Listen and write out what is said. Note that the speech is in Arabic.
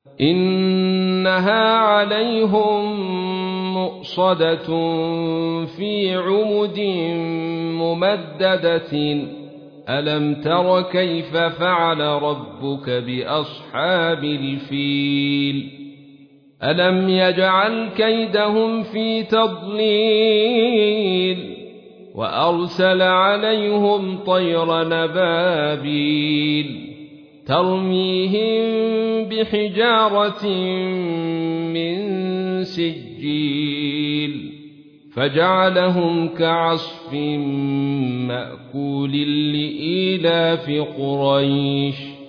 إنها عليهم مؤصدة في عمد ممددة ألم تر كيف فعل ربك بأصحاب الفيل ألم يجعل كيدهم في تضليل وأرسل عليهم طيرا نبابيل ترميهم بحجارة من سجيل فجعلهم كعصف مأكول لإيلاف قريش